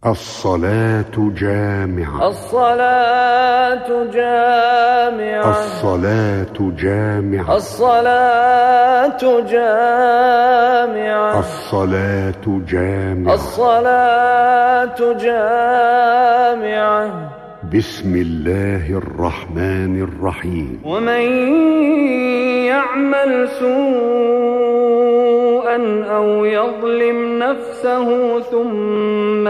الصلاة جامعة. الصلاة جامعة. الصلاة جامعة. الصلاة جامعة. الصلاة جامعة. الصلاة جامعة. بسم الله الرحمن الرحيم. ومن يعمل سوءا أو يظلم نفسه ثم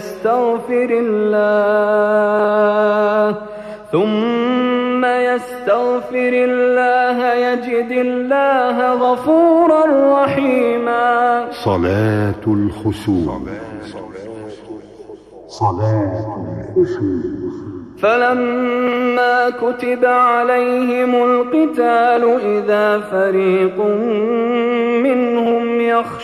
يستغفر الله يجد الله غفورا رحيما. صلاة الخسوف. صلاة الخسوف. فلما كتب عليهم القتال إذا فريق منهم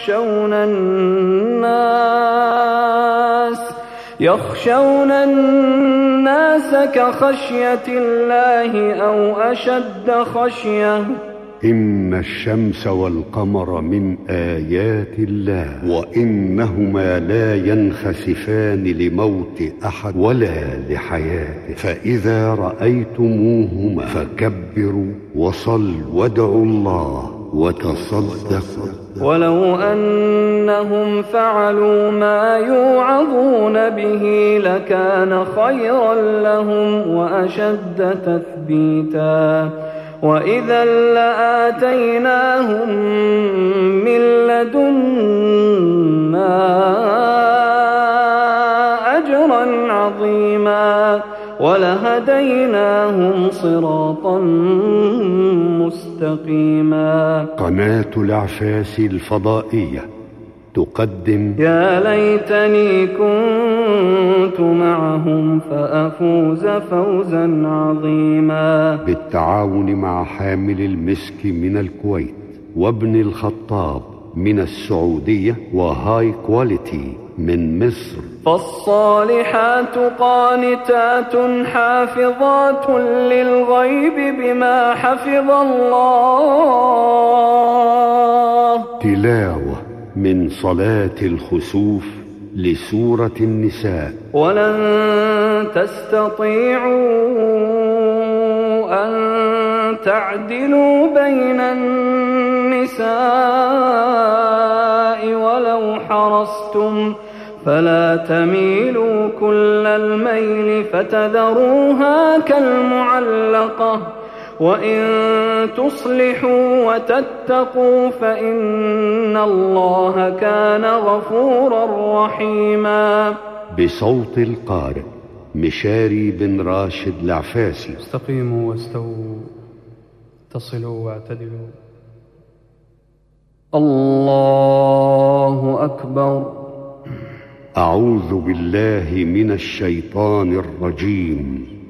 يخشون الناس كخشية الله أو أشد خشية. إن الشمس والقمر من آيات الله وإنهما لا ينخسفان لموت أحد ولا لحياته، فإذا رأيتموهما فكبروا وصلوا وادعوا الله وتصدقوا. ولو أنهم فعلوا ما يوعظون به لكان خيرا لهم وأشد تثبيتا، وإذا لآتيناهم من لدنا أجرا عظيما ولهديناهم صراطا مستقيما. قناة الأعفاس الفضائية تقدم يا ليتني كنت معهم فأفوز فوزا عظيما، بالتعاون مع حامل المسك من الكويت وابن الخطاب من السعودية وهاي كواليتي من مصر. فالصالحات قانتات حافظات للغيب بما حفظ الله. تلاوة من صلاة الخسوف لسورة النساء. ولن تستطيعوا أن تعدلوا بين النساء ولو حرصتم فلا تميلوا كل الميل فتذروها كالمعلقة، وإن تصلحوا وتتقوا فإن الله كان غفورا رحيما. بصوت القارئ مشاري بن راشد العفاسي. استقيموا واستووا، اتصلوا واعتدلوا. الله أكبر. أعوذ بالله من الشيطان الرجيم.